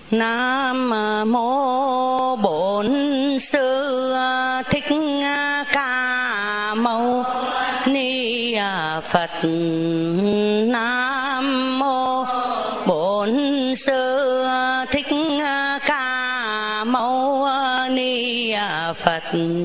Nam mô Bổn Sư Thích Ca Mâu Ni Phật. Nam mô Bổn Sư Thích Ca Mâu Ni Phật.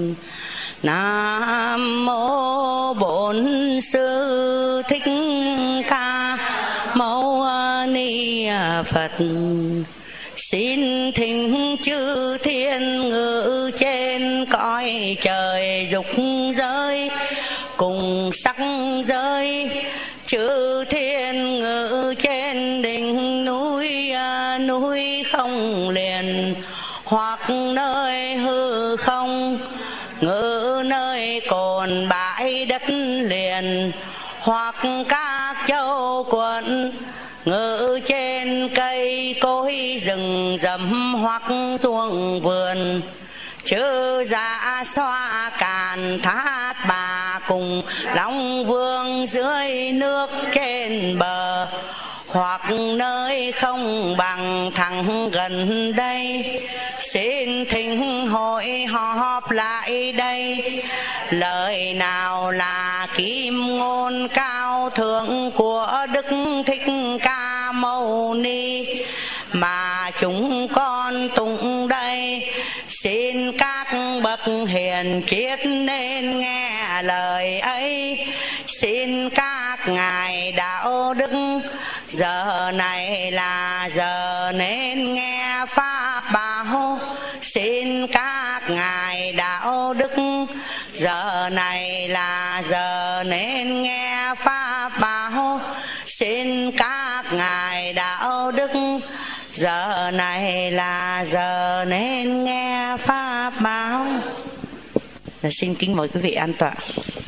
Nam mô Bổn Sư Thích Ca Mâu Ni Phật. Xin thỉnh chư thiên ngự trên cõi trời dục giới cùng sắc giới, chư thiên ngự trên đỉnh núi núi không liền, hoặc nơi hư không ngự nơi cồn bãi đất liền, hoặc các châu quận ngự trên cây cối rừng rậm, hoặc xuống vườn chư dạ xoa càn thát bà cùng long vương dưới nước trên bờ, hoặc nơi không bằng thẳng gần đây. Xin thỉnh hội họp lại đây, lời nào là kim ngôn cao thượng của Đức Thích Ca Mâu Ni mà chúng con tụng đây. Xin các bậc hiền triết nên nghe lời ấy. Xin các ngài đạo đức giờ này là giờ nên nghe pháp bảo. Xin các ngài đạo đức giờ này là giờ nên nghe pháp bảo. Xin các ngài đạo đức giờ này là giờ nên nghe pháp bảo. Xin kính mời quý vị an tọa.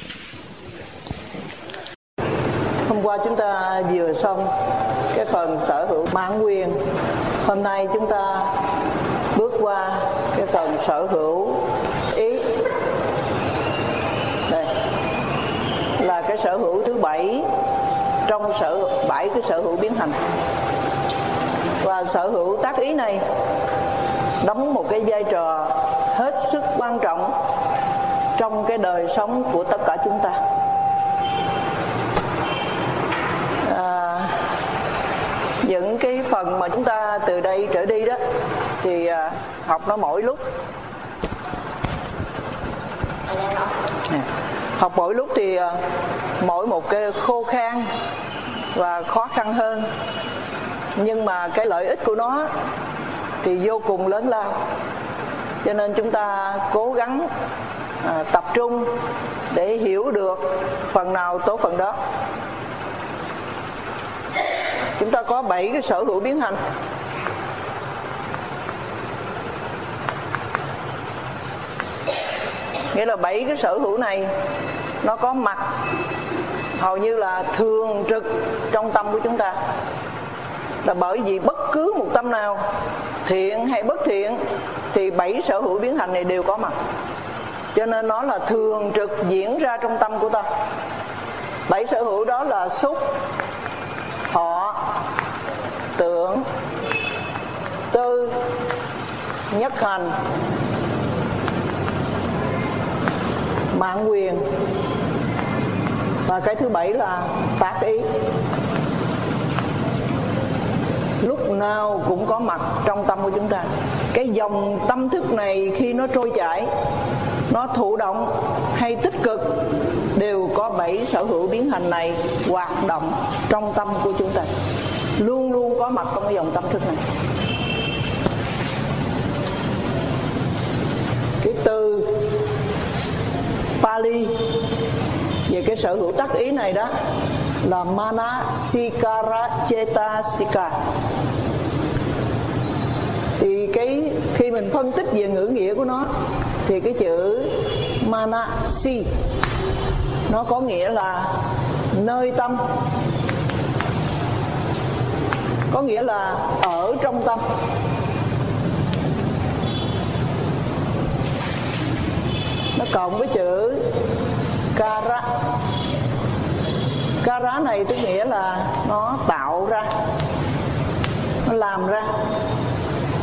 Hôm qua chúng ta vừa xong cái phần sở hữu mãn quyền. Hôm nay chúng ta bước qua cái phần sở hữu ý. Đây là cái sở hữu thứ 7 trong 7 cái sở hữu biến hành. Và sở hữu tác ý này đóng một cái vai trò hết sức quan trọng trong cái đời sống của tất cả chúng ta. Những cái phần mà chúng ta từ đây trở đi đó thì học nó mỗi lúc. Học mỗi lúc thì mỗi một cái khô khan và khó khăn hơn, nhưng mà cái lợi ích của nó thì vô cùng lớn lao. Cho nên chúng ta cố gắng tập trung để hiểu được phần nào tốt phần đó. Chúng ta có 7 cái sở hữu biến hành. Nghĩa là 7 cái sở hữu này nó có mặt hầu như là thường trực trong tâm của chúng ta. Là bởi vì bất cứ một tâm nào, thiện hay bất thiện, thì 7 sở hữu biến hành này đều có mặt. Cho nên nó là thường trực diễn ra trong tâm của ta. 7 sở hữu đó là xúc, thọ, tưởng, tư, nhất hành, mãn quyền, và cái thứ 7 là tác ý. Lúc nào cũng có mặt trong tâm của chúng ta. Cái dòng tâm thức này khi nó trôi chảy, nó thụ động hay tích cực, đều có 7 sở hữu biến hành này hoạt động trong tâm của chúng ta, luôn luôn có mặt trong cái dòng tâm thức này. Cái từ Pali về cái sở hữu tác ý này đó là Manasikara Cetasika. Thì cái khi mình phân tích về ngữ nghĩa của nó thì cái chữ Manasi nó có nghĩa là nơi tâm, có nghĩa là ở trong tâm. Nó cộng với chữ Kara. Kara này tức nghĩa là nó tạo ra, nó làm ra.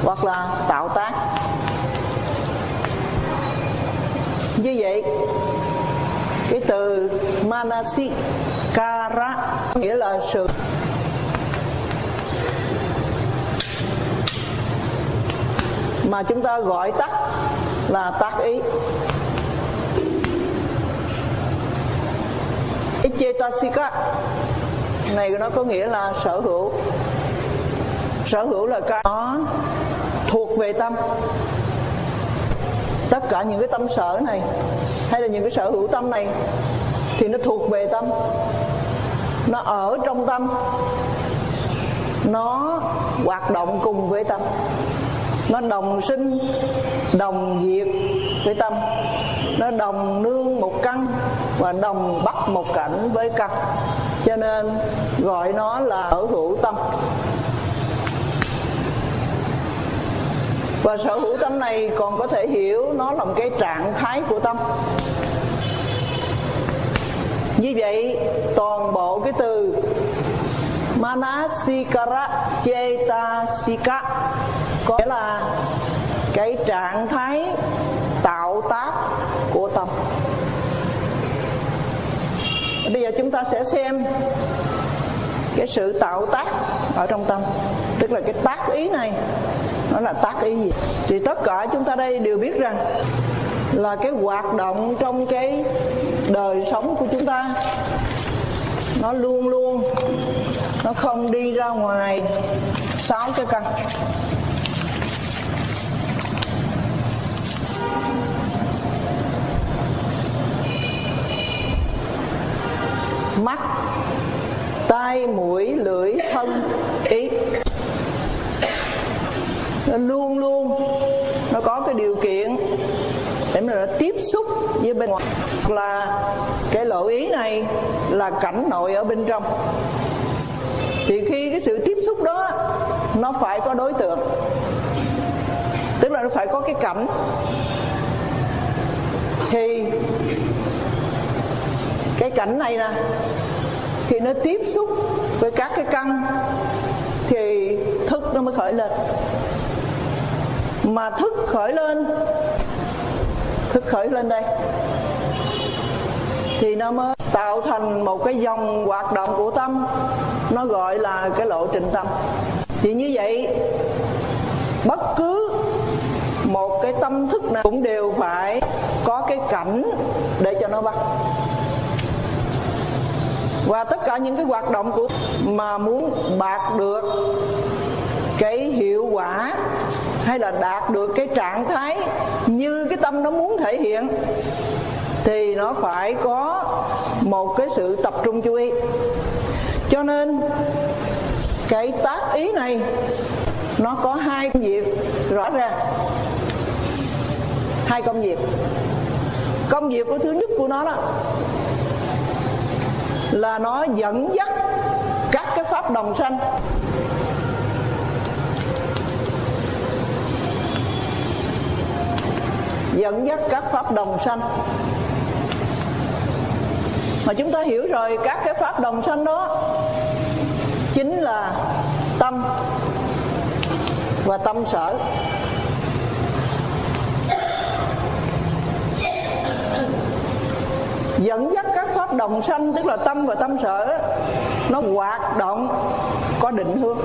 hoặc là tạo tác. Như vậy cái từ manasikara nghĩa là sự mà chúng ta gọi tắt là tác ý. Cái cetasika này nó có nghĩa là sở hữu. Sở hữu là cái nó thuộc về tâm. Tất cả những cái tâm sở này hay là những cái sở hữu tâm này thì nó thuộc về tâm, nó ở trong tâm, nó hoạt động cùng với tâm, nó đồng sinh đồng diệt với tâm, nó đồng nương một căn và đồng bắt một cảnh với căn, cho nên gọi nó là sở hữu tâm. Và sở hữu tâm này còn có thể hiểu nó là một cái trạng thái của tâm. Như vậy toàn bộ cái từ manasikara cetasika có nghĩa là cái trạng thái tạo tác của tâm. Bây giờ chúng ta sẽ xem cái sự tạo tác ở trong tâm, tức là cái tác ý này nó là tác ý gì. Thì tất cả chúng ta đây đều biết rằng là cái hoạt động trong cái đời sống của chúng ta nó luôn luôn nó không đi ra ngoài 6 cái căn. Mắt, tai, mũi, lưỡi, thân, ý. Nó luôn luôn nó có cái điều kiện để mà nó tiếp xúc với bên ngoài. Là cái lộ ý này là cảnh nội ở bên trong. Thì khi cái sự tiếp xúc đó nó phải có đối tượng, tức là nó phải có cái cảnh, thì cái cảnh này nè khi nó tiếp xúc với các cái căn thì thức nó mới khởi lên. Mà thức khởi lên đây thì nó mới tạo thành một cái dòng hoạt động của tâm, nó gọi là cái lộ trình tâm. Thì như vậy bất cứ một cái tâm thức nào cũng đều phải có cái cảnh để cho nó bắt. Và tất cả những cái hoạt động của mà muốn đạt được cái hiệu quả hay là đạt được cái trạng thái như cái tâm nó muốn thể hiện thì nó phải có một cái sự tập trung chú ý. Cho nên cái tác ý này nó có hai công việc rõ ràng. Hai công việc. Công việc của thứ nhất của nó đó là nó dẫn dắt các cái pháp đồng sanh mà chúng ta hiểu rồi. Các cái pháp đồng sanh đó chính là tâm và tâm sở. Dẫn dắt các pháp đồng sanh tức là tâm và tâm sở nó hoạt động có định hướng,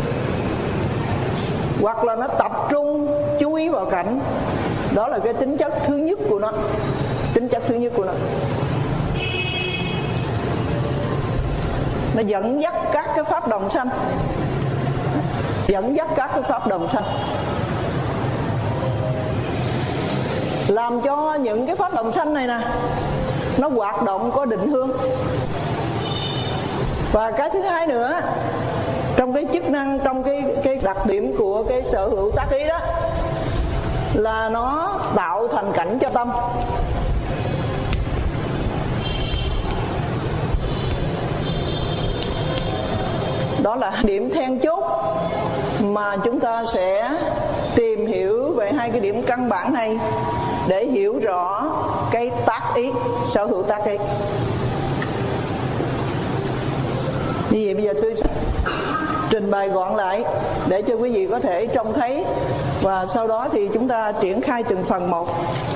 hoặc là nó tập trung chú ý vào cảnh. Đó là cái tính chất thứ nhất của nó. Nó dẫn dắt các cái pháp đồng sanh, làm cho những cái pháp đồng sanh này nè nó hoạt động có định hướng. Và cái thứ hai nữa, trong cái chức năng, trong cái đặc điểm của cái sở hữu tác ý đó là nó tạo thành cảnh cho tâm. Đó là điểm then chốt mà chúng ta sẽ tìm hiểu về hai cái điểm căn bản này để hiểu rõ cái tác ý, sở hữu tác ý. Như vậy bây giờ tôi trình bày gọn lại để cho quý vị có thể trông thấy, và sau đó thì chúng ta triển khai từng phần một.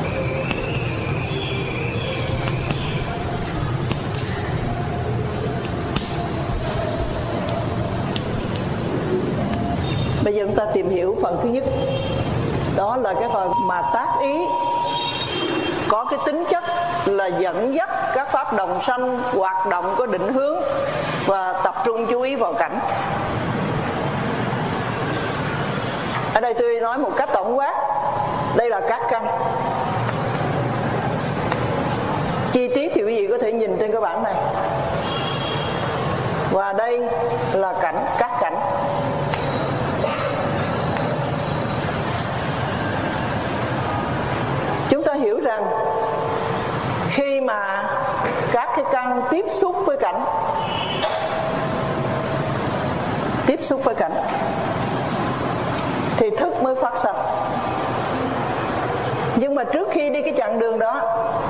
Bây giờ chúng ta tìm hiểu phần thứ nhất. Đó là cái phần mà tác ý, có cái tính chất là dẫn dắt các pháp đồng sanh hoạt động có định hướng và tập trung chú ý vào cảnh. Ở đây tôi nói một cách tổng quát, đây là các căn. Chi tiết thì quý vị có thể nhìn trên cái bảng này. Và đây là cảnh, các cảnh. Chúng ta hiểu rằng khi mà các cái căn tiếp xúc với cảnh, thì thức mới phát sinh. Nhưng mà trước khi đi cái chặng đường đó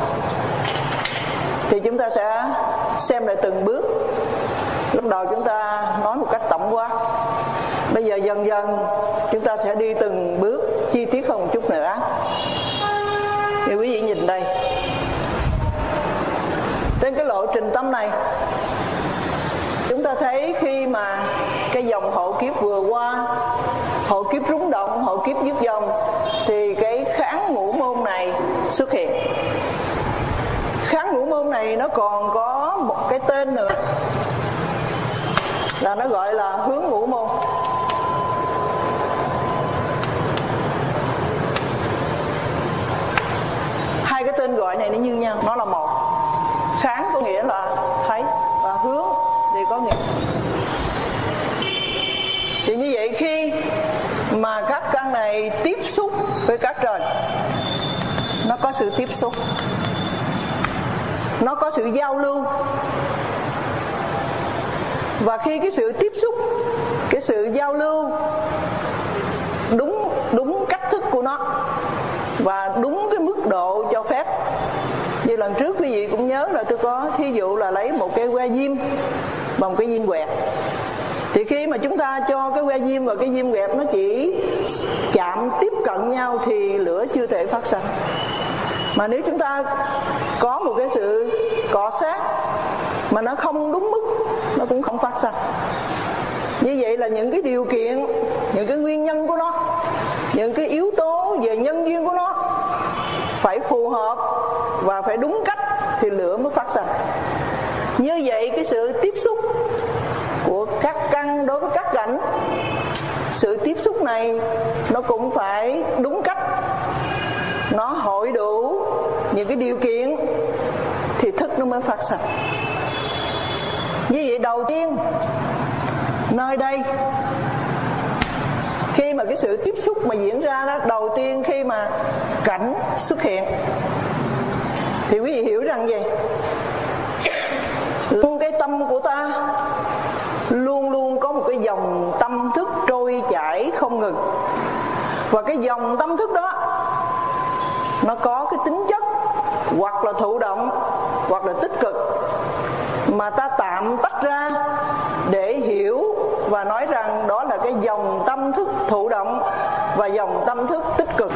thì chúng ta sẽ xem lại từng bước. Lúc đầu chúng ta nói một cách tổng quát, bây giờ dần dần chúng ta sẽ đi từng bước chi tiết hơn một chút nữa. Thì quý vị nhìn đây, trên cái lộ trình tâm này, chúng ta thấy khi mà cái dòng hộ kiếp vừa qua, hộ kiếp rúng động, hộ kiếp dứt dòng, thì cái kháng ngũ môn này xuất hiện. Kháng ngũ môn này nó còn có một cái tên nữa, là nó gọi là hướng ngũ môn. Hai cái tên gọi này nó như nhau, nó là một. Kháng có nghĩa là thấy, và hướng thì có nghĩa. Thì như vậy khi mà các căn này tiếp xúc với các trời, nó có sự tiếp xúc, nó có sự giao lưu. Và khi cái sự tiếp xúc, cái sự giao lưu đúng cách thức của nó và đúng cái mức độ cho phép. Như lần trước quý vị cũng nhớ là tôi có thí dụ là lấy một cái que diêm và một cái diêm quẹt. Thì khi mà chúng ta cho cái que diêm và cái diêm quẹt nó chỉ chạm tiếp cận nhau thì lửa chưa thể phát sinh. Mà nếu chúng ta có một cái sự cọ sát mà nó không đúng mức, nó cũng không phát sinh. Như vậy là những cái điều kiện, những cái nguyên nhân của nó, những cái yếu tố về nhân duyên của nó phải phù hợp và phải đúng cách thì lửa mới phát sinh. Như vậy cái sự tiếp xúc của các căn đối với các cảnh, sự tiếp xúc này nó cũng phải đúng cách, nó hội đủ những cái điều kiện thì thức nó mới phát sinh. Như vậy đầu tiên nơi đây, khi mà cái sự tiếp xúc mà diễn ra đó, đầu tiên khi mà cảnh xuất hiện thì quý vị hiểu rằng gì? Luôn cái tâm của ta luôn luôn có một cái dòng tâm thức trôi chảy không ngừng. Và cái dòng tâm thức đó nó có cái tính chất hoặc là thụ động hoặc là tích cực, mà ta tạm tách ra để hiểu và nói rằng đó là cái dòng tâm thức thụ động và dòng tâm thức tích cực.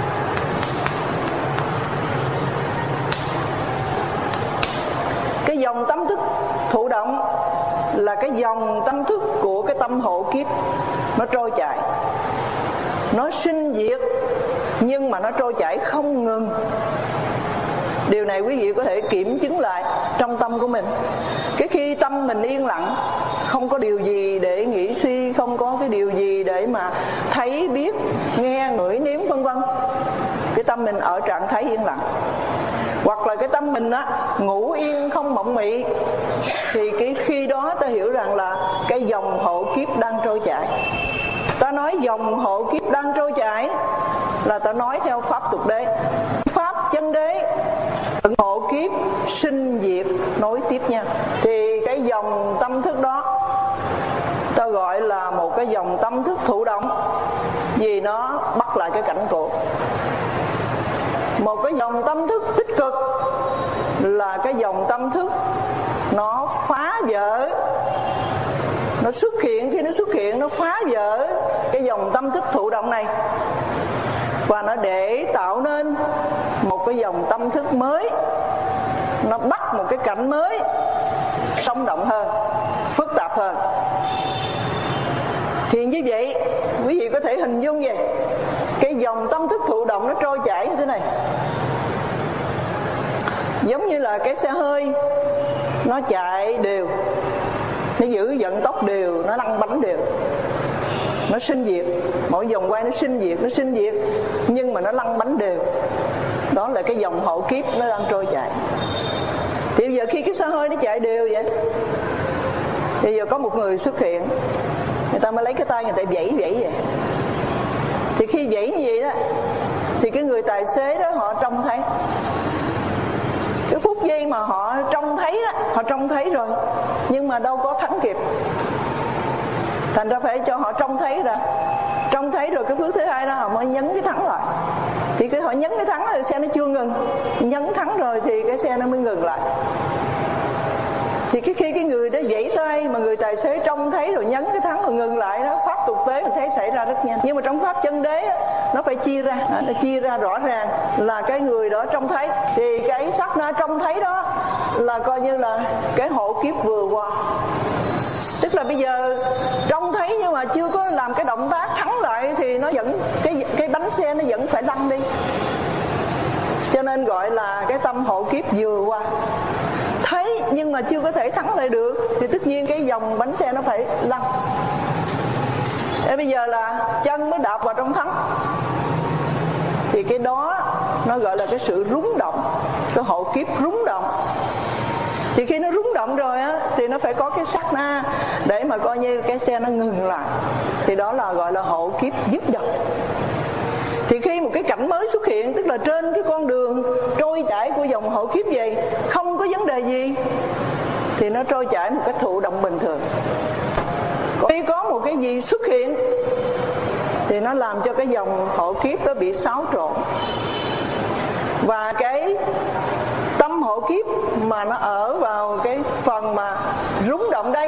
Cái dòng tâm thức thụ động là cái dòng tâm thức của cái tâm hộ kiếp, nó trôi chảy, nó sinh diệt, nhưng mà nó trôi chảy không ngừng. Điều này quý vị có thể kiểm chứng lại trong tâm của mình. Cái khi tâm mình yên lặng, không có điều gì để nghĩ suy, không có cái điều gì để mà thấy, biết, nghe, ngửi, nếm vân vân, cái tâm mình ở trạng thái yên lặng. Hoặc là cái tâm mình á ngủ yên không mộng mị, thì cái khi đó ta hiểu rằng là cái dòng hộ kiếp đang trôi chảy. Ta nói dòng hộ kiếp đang trôi chảy là ta nói theo pháp tục đế. Pháp chân đế, hộ kiếp sinh diệt nối tiếp nhau. Thì cái dòng tâm thức đó ta gọi là một cái dòng tâm thức thụ động, vì nó bắt lại cái cảnh cũ. Một cái dòng tâm thức tích cực là cái dòng tâm thức nó phá vỡ, nó xuất hiện, khi nó xuất hiện nó phá vỡ cái dòng tâm thức thụ động này, và nó để tạo nên một cái dòng tâm thức mới, nó bắt một cái cảnh mới sống động hơn, phức tạp hơn. Thì như vậy quý vị có thể hình dung về cái dòng tâm thức thụ động nó trôi chảy như thế này, giống như là cái xe hơi nó chạy đều, nó giữ vận tốc đều, nó lăn bánh đều, nó sinh diệt, mỗi vòng quay nó sinh diệt, nhưng mà nó lăn bánh đều. Đó là cái dòng hậu kiếp nó đang trôi chạy. Thì bây giờ khi cái xe hơi nó chạy đều vậy, thì giờ có một người xuất hiện, người ta mới lấy cái tay người ta vẫy vậy. Thì khi vẫy như vậy đó, thì cái người tài xế đó họ trông thấy, cái phút giây mà họ trông thấy đó, họ trông thấy rồi, nhưng mà đâu có thắng kịp. Thành ra phải cho họ trông thấy đã, trông thấy rồi cái phước thứ hai đó họ mới nhấn cái thắng lại. Thì cái họ nhấn cái thắng rồi xe nó chưa ngừng, nhấn thắng rồi thì cái xe nó mới ngừng lại. Thì khi cái người đó vẫy tay mà người tài xế trông thấy rồi nhấn cái thắng rồi ngừng lại đó, pháp tục tế mình thấy xảy ra rất nhanh. Nhưng mà trong pháp chân đế nó phải chia ra, nó chia ra rõ ràng là cái người đó trông thấy, thì cái sắc na trông thấy đó là coi như là cái hộ kiếp vừa qua. Tức là bây giờ trông thấy nhưng mà chưa có làm cái động tác thắng lại thì nó vẫn cái bánh xe nó vẫn phải lăn đi. Cho nên gọi là cái tâm hộ kiếp vừa qua. Thấy nhưng mà chưa có thể thắng lại được thì tất nhiên cái dòng bánh xe nó phải lăn. Thế bây giờ là chân mới đạp vào trong thắng, thì cái đó nó gọi là cái sự rúng động, cái hộ kiếp rúng động. Thì khi nó rúng động rồi á, thì nó phải có cái sát na để mà coi như cái xe nó ngừng lại, thì đó là gọi là hộ kiếp dứt dòng. Thì khi một cái cảnh mới xuất hiện, tức là trên cái con đường trôi chảy của dòng hộ kiếp vậy, không có vấn đề gì, thì nó trôi chảy một cách thụ động bình thường. Khi có một cái gì xuất hiện thì nó làm cho cái dòng hộ kiếp nó bị xáo trộn. Và cái tâm hộ kiếp mà nó ở vào cái phần mà rúng động đây,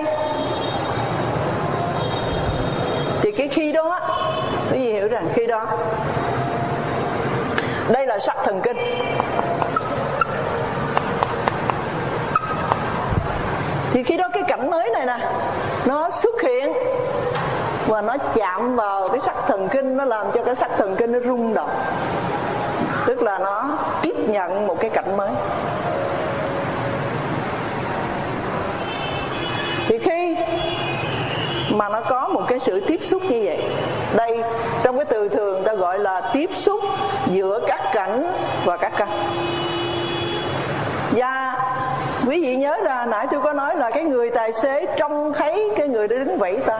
thì cái khi đó, quý vị hiểu rằng khi đó đây là sắc thần kinh. Thì khi đó cái cảnh mới này nè, nó xuất hiện và nó chạm vào cái sắc thần kinh, nó làm cho cái sắc thần kinh nó rung động, tức là nó tiếp nhận một cái cảnh mới. Thì khi mà nó có một cái sự tiếp xúc như vậy, đây trong cái từ thường ta gọi là tiếp xúc giữa các cảnh và các căn. Và quý vị nhớ ra nãy tôi có nói là cái người tài xế trông thấy cái người đó đứng vẫy tay,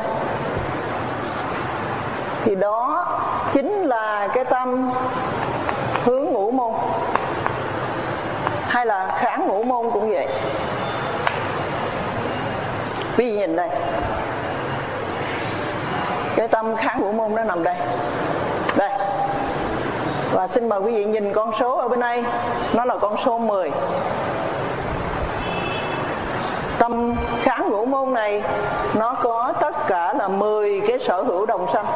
thì đó chính là cái tâm hướng ngũ môn, hay là kháng ngũ môn cũng vậy. Quý vị nhìn đây, cái tâm kháng ngũ môn nó nằm đây. Đây. Và xin mời quý vị nhìn con số ở bên đây, nó là con số 10. Tâm kháng ngũ môn này nó có tất cả là 10 cái sở hữu đồng sanh.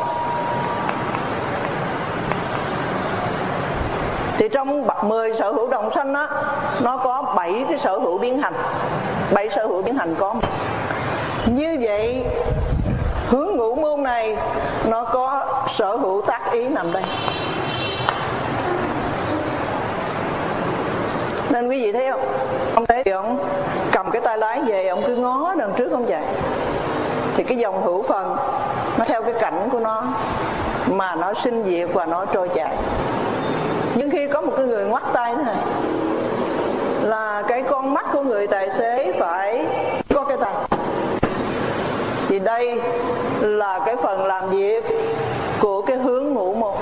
Thì trong 10 sở hữu đồng sanh đó, nó có 7 cái sở hữu biến hành. 7 sở hữu biến hành có. Như vậy hướng ngũ môn này nó có sở hữu tác ý nằm đây. Nên quý vị thấy không? Ông thấy ông cầm cái tay lái về, ông cứ ngó đằng trước không chạy. Thì cái dòng hữu phần nó theo cái cảnh của nó mà nó sinh diệt và nó trôi chảy. Nhưng khi có một cái người ngoắt tay thế này, là cái con mắt của người tài xế phải có cái tay. Thì đây là cái phần làm việc của cái hướng ngũ môn.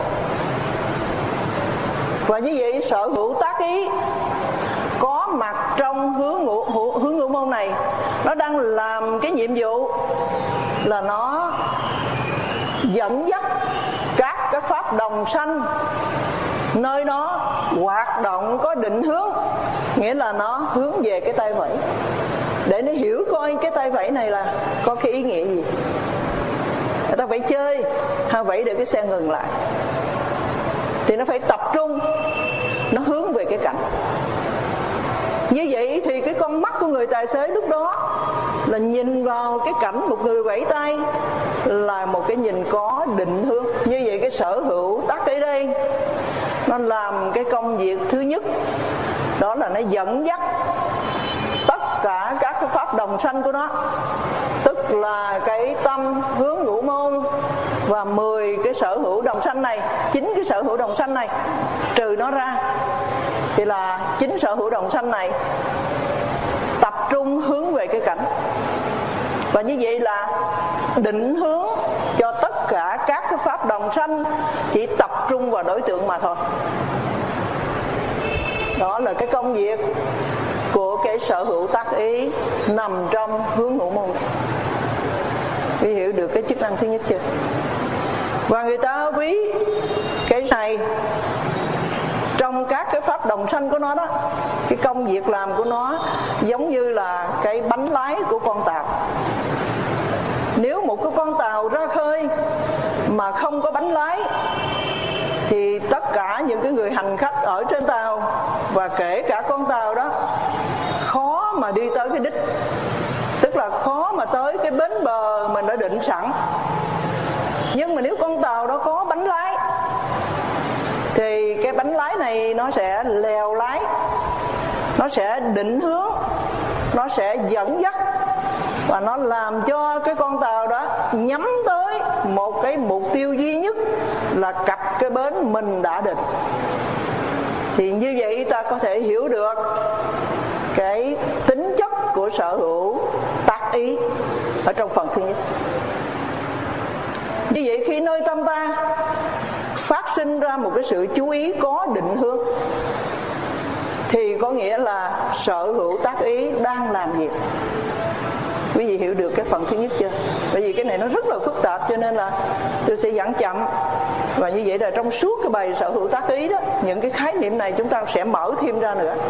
Và như vậy sở hữu tác ý có mặt trong hướng ngũ môn này, nó đang làm cái nhiệm vụ là nó dẫn dắt các cái pháp đồng sanh nơi nó hoạt động có định hướng, nghĩa là nó hướng về cái tay vẫy. để nó hiểu coi cái tay vẫy này là có cái ý nghĩa gì. Người ta vẫy chơi hay vẫy để cái xe ngừng lại, thì nó phải tập trung, nó hướng về cái cảnh. Như vậy thì cái con mắt của người tài xế lúc đó là nhìn vào cái cảnh một người vẫy tay là một cái nhìn có định hướng. Như vậy cái sở hữu tác ý đây nó làm cái công việc thứ nhất, đó là nó dẫn dắt tất cả các cái pháp đồng sanh của nó, tức là cái tâm hướng ngũ môn và 10 cái sở hữu đồng sanh này, 9 cái sở hữu đồng sanh này trừ nó ra thì là 9 sở hữu đồng sanh này tập trung hướng về cái cảnh. Và như vậy là định hướng cho tất cả các cái pháp đồng sanh chỉ tập trung vào đối tượng mà thôi. Đó là cái công việc của cái sở hữu tác ý nằm trong hướng ngũ môn. Quý hiểu được cái chức năng thứ nhất chưa? Và người ta ví cái này trong các cái pháp đồng sanh của nó đó, cái công việc làm của nó giống như là cái bánh lái của con tàu. Nếu một cái con tàu ra khơi mà không có bánh lái thì tất cả những cái người hành khách ở trên tàu và kể cả con tàu đó khó mà đi tới cái đích, tức là khó mà tới cái bến bờ mình đã định sẵn. Nhưng mà nếu con tàu đó có bánh lái thì cái bánh lái này nó sẽ lèo lái, nó sẽ định hướng, nó sẽ dẫn dắt, và nó làm cho cái con tàu đó nhắm tới một cái mục tiêu duy nhất là cập cái bến mình đã định. Thì như vậy ta có thể hiểu được cái tính chất của sở hữu tác ý ở trong phần thứ nhất. Như vậy khi nơi tâm ta phát sinh ra một cái sự chú ý có định hướng thì có nghĩa là sở hữu tác ý đang làm việc. Quý vị hiểu được cái phần thứ nhất chưa? Bởi vì cái này nó rất là phức tạp cho nên là tôi sẽ giảng chậm. Và như vậy là trong suốt cái bài sở hữu tác ý đó, những cái khái niệm này chúng ta sẽ mở thêm ra nữa.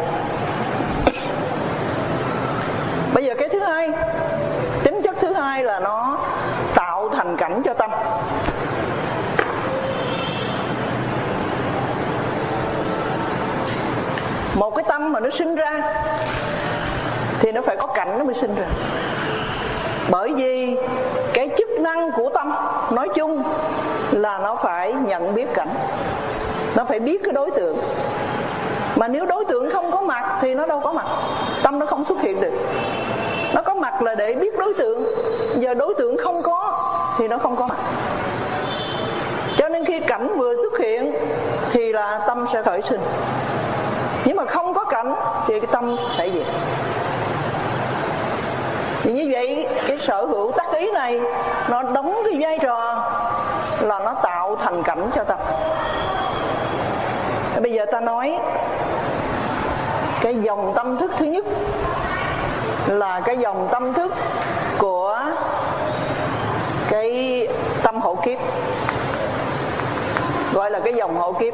Bây giờ cái thứ hai, tính chất thứ hai là nó tạo thành cảnh cho tâm. Một cái tâm mà nó sinh ra thì nó phải có cảnh nó mới sinh ra. Bởi vì cái chức năng của tâm nói chung là nó phải nhận biết cảnh, nó phải biết cái đối tượng. Mà nếu đối tượng không có mặt thì nó đâu có mặt, tâm nó không xuất hiện được. Nó có mặt là để biết đối tượng, giờ đối tượng không có thì nó không có mặt. Cho nên khi cảnh vừa xuất hiện thì là tâm sẽ khởi sinh. Nhưng mà không có cảnh thì cái tâm sẽ diệt. Thì như vậy cái sở hữu tác ý này nó đóng cái vai trò là nó tạo thành cảnh cho tâm. Bây giờ ta nói cái dòng tâm thức thứ nhất là cái dòng tâm thức của cái tâm hộ kiếp, gọi là cái dòng hộ kiếp.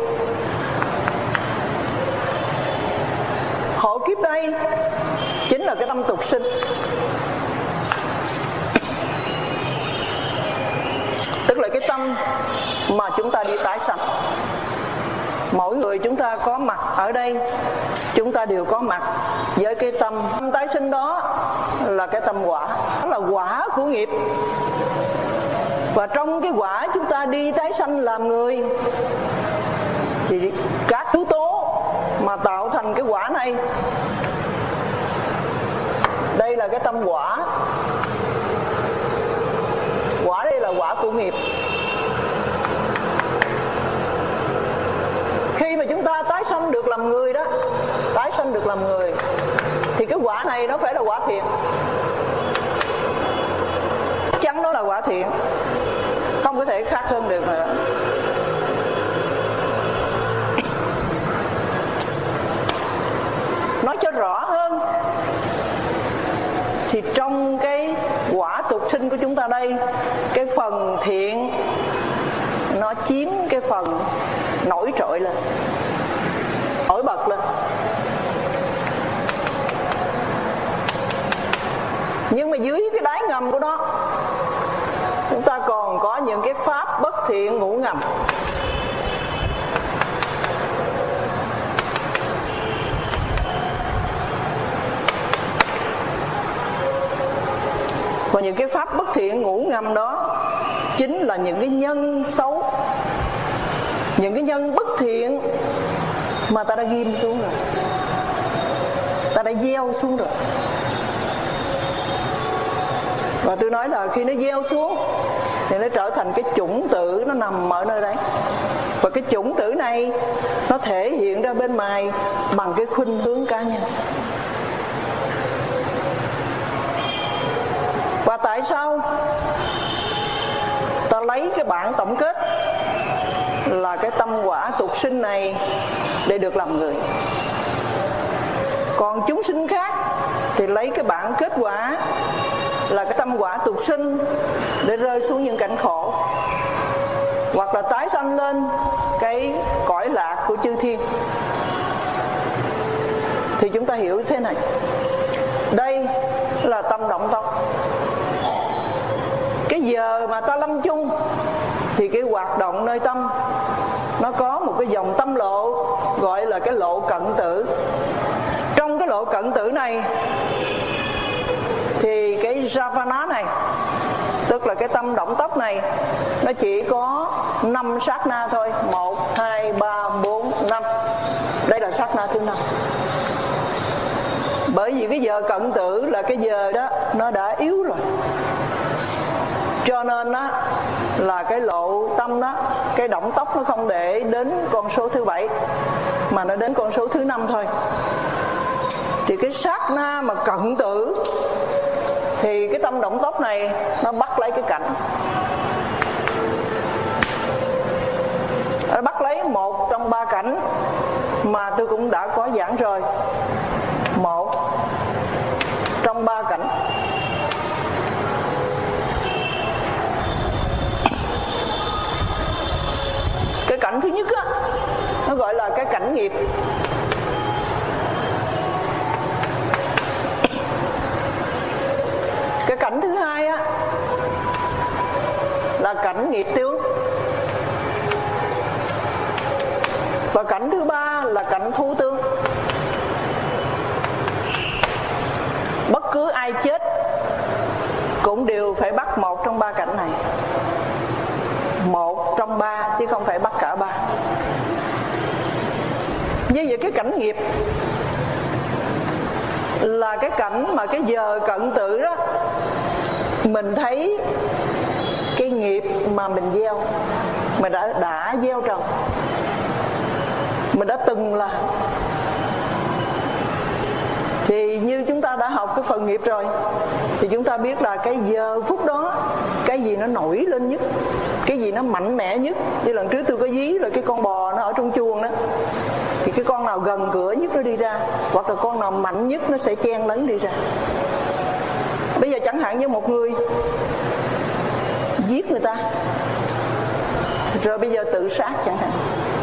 Hộ kiếp đây chính là cái tâm tục sinh, tức là cái tâm mà chúng ta đi tái sanh. Mỗi người chúng ta có mặt ở đây, chúng ta đều có mặt với cái tâm tái sinh, đó là cái tâm quả, đó là quả của nghiệp. Và trong cái quả chúng ta đi tái sanh làm người thì các yếu tố mà tạo thành cái quả này, đây là cái tâm quả. Quả đây là quả của nghiệp. Khi mà chúng ta tái sanh được làm người đó, tái sanh được làm người thì cái quả này nó phải là quả thiện. Chắn nó là quả thiện, không có thể khác hơn được nữa. Nói cho rõ hơn thì trong cái quả tục sinh của chúng ta đây, cái phần thiện nó chiếm cái phần nổi trội lên, nổi bật lên. Nhưng mà dưới cái đáy ngầm của nó, chúng ta còn có những cái pháp bất thiện ngủ ngầm. Và những cái pháp bất thiện ngủ ngầm đó chính là những cái nhân xấu, những cái nhân bất thiện mà ta đã ghim xuống rồi, ta đã gieo xuống rồi. Và tôi nói là khi nó gieo xuống thì nó trở thành cái chủng tử, nó nằm ở nơi đấy. Và cái chủng tử này nó thể hiện ra bên ngoài bằng cái khuynh hướng cá nhân. Và tại sao ta lấy cái bản tổng kết là cái tâm quả tục sinh này để được làm người, còn chúng sinh khác thì lấy cái bản kết quả là cái tâm quả tục sinh để rơi xuống những cảnh khổ, hoặc là tái sanh lên cái cõi lạc của chư thiên. Thì chúng ta hiểu thế này, đây là tâm động tốc. Cái giờ mà ta lâm chung thì cái hoạt động nơi tâm nó có một cái dòng tâm lộ gọi là cái lộ cận tử. Trong cái lộ cận tử này thì cái javana này, tức là cái tâm động tốc này, nó chỉ có 5 sát na thôi. 1, 2, 3, 4, 5. Đây là sát na thứ 5. Bởi vì cái giờ cận tử là cái giờ đó nó đã yếu rồi, cho nên đó là cái lộ tâm đó, cái động tốc nó không để đến con số thứ 7 mà nó đến con số thứ 5 thôi. Thì cái sát na mà cận tử thì cái tâm động tốc này nó bắt lấy cái cảnh, nó bắt lấy một trong 3 cảnh mà tôi cũng đã có giảng rồi. Một trong 3 cảnh. Cái cảnh thứ nhất á, nó gọi là cái cảnh nghiệp. Cái cảnh thứ hai á là cảnh nghiệp tướng. Và cảnh thứ ba là cảnh thú tướng. Bất cứ ai chết cũng đều phải bắt một trong 3 cảnh này. Một trong 3 chứ không phải bắt cả 3. Như vậy cái cảnh nghiệp là cái cảnh mà cái giờ cận tử đó mình thấy cái nghiệp mà mình gieo, mình đã gieo trồng, mình đã từng làm. Thì như chúng ta đã học cái phần nghiệp rồi thì chúng ta biết là cái giờ phút đó cái gì nó nổi lên nhất, cái gì nó mạnh mẽ nhất. Như lần trước tôi có ví là cái con bò nó ở trong chuồng đó, thì cái con nào gần cửa nhất nó đi ra, hoặc là con nào mạnh nhất nó sẽ chen lấn đi ra. Bây giờ chẳng hạn như một người giết người ta rồi bây giờ tự sát chẳng hạn,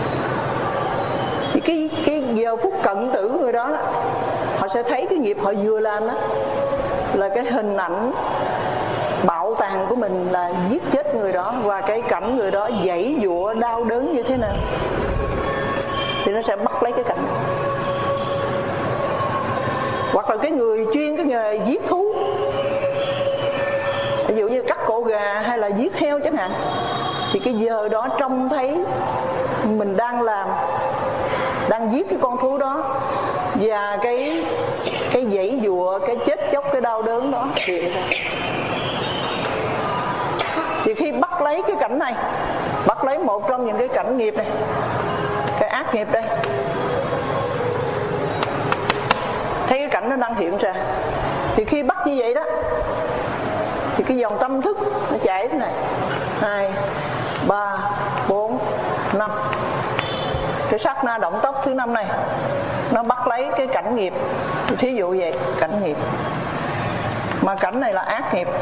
thì cái giờ phút cận tử người đó, họ sẽ thấy cái nghiệp họ vừa làm đó là cái hình ảnh bạo tàn của mình là giết chết người đó, và cái cảnh người đó giãy giụa đau đớn như thế nào thì nó sẽ bắt lấy cái cảnh đó. Hoặc là cái người chuyên cái nghề giết thú, ví dụ như cắt cổ gà hay là giết heo chẳng hạn, thì cái giờ đó trông thấy mình đang giết cái con thú đó, và cái giãy giụa, cái chết chóc, cái đau đớn đó hiện ra. Thì khi bắt lấy cái cảnh này, bắt lấy một trong những cái cảnh nghiệp này, cái ác nghiệp đây, thấy cái cảnh nó đang hiện ra, thì khi bắt như vậy đó thì cái dòng tâm thức nó chạy thế này: 2, 3, 4, 5. Cái sát na động tốc thứ 5 này nó bắt lấy cái cảnh nghiệp. Thí dụ vậy, cảnh nghiệp mà cảnh này là ác nghiệp,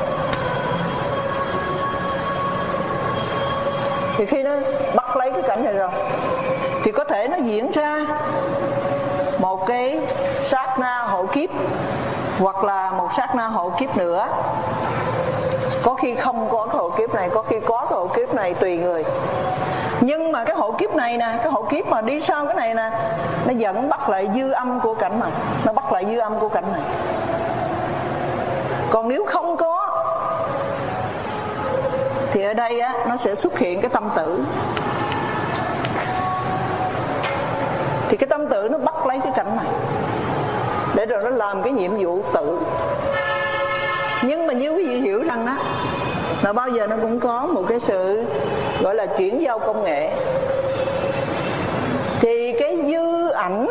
thì khi nó bắt lấy cái cảnh này rồi thì có thể nó diễn ra một cái sát na hộ kiếp hoặc là một sát na hộ kiếp nữa. Có khi không có cái hộ kiếp này, có khi có cái hộ kiếp này, tùy người. Nhưng mà cái hộ kiếp này nè, cái hộ kiếp mà đi sau cái này nè, nó vẫn bắt lại dư âm của cảnh này, nó bắt lại dư âm của cảnh này. Còn nếu không có thì ở đây á, nó sẽ xuất hiện cái tâm tử. Thì cái tâm tử nó bắt lấy cái cảnh này để rồi nó làm cái nhiệm vụ tự. Nhưng mà như quý vị hiểu rằng đó, là bao giờ nó cũng có một cái sự gọi là chuyển giao công nghệ. Thì cái dư ảnh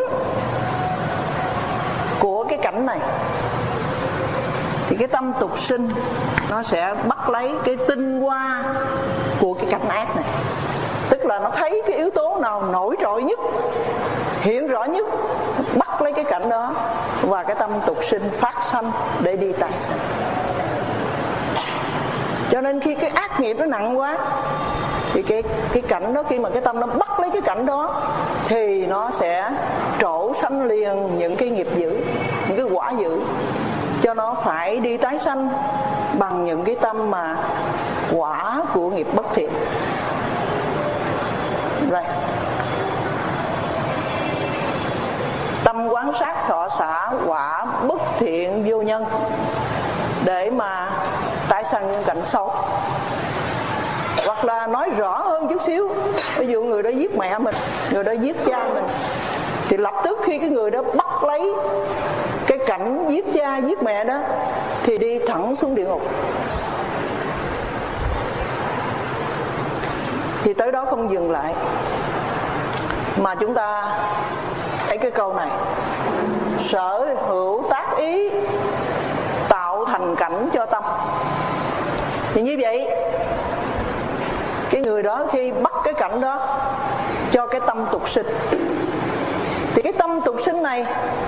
của cái cảnh này thì cái tâm tục sinh nó sẽ bắt lấy cái tinh hoa của cái cảnh ác này. Tức là nó thấy cái yếu tố nào nổi trội nhất, hiện rõ nhất, bắt lấy cái cảnh đó, và cái tâm tục sinh phát sanh để đi tái sanh. Cho nên khi cái ác nghiệp nó nặng quá thì cái cảnh đó, khi mà cái tâm nó bắt lấy cái cảnh đó thì nó sẽ trổ sanh liền những cái nghiệp dữ, những cái quả dữ, cho nó phải đi tái sanh bằng những cái tâm mà quả của nghiệp bất thiện. Rồi, tâm quán sát thọ xả quả bất thiện vô nhân để mà tái sanh những cảnh xấu. Hoặc là nói rõ hơn chút xíu, ví dụ người đó giết mẹ mình, người đó giết cha mình, thì lập tức khi cái người đó bắt lấy cái cảnh giết cha giết mẹ đó thì đi thẳng xuống địa ngục. Thì tới đó không dừng lại, mà chúng ta thấy cái câu này: sở hữu tác ý tạo thành cảnh cho tâm. Thì như vậy cái người đó khi bắt cái cảnh đó cho cái tâm tục sinh, thì cái tâm tục sinh này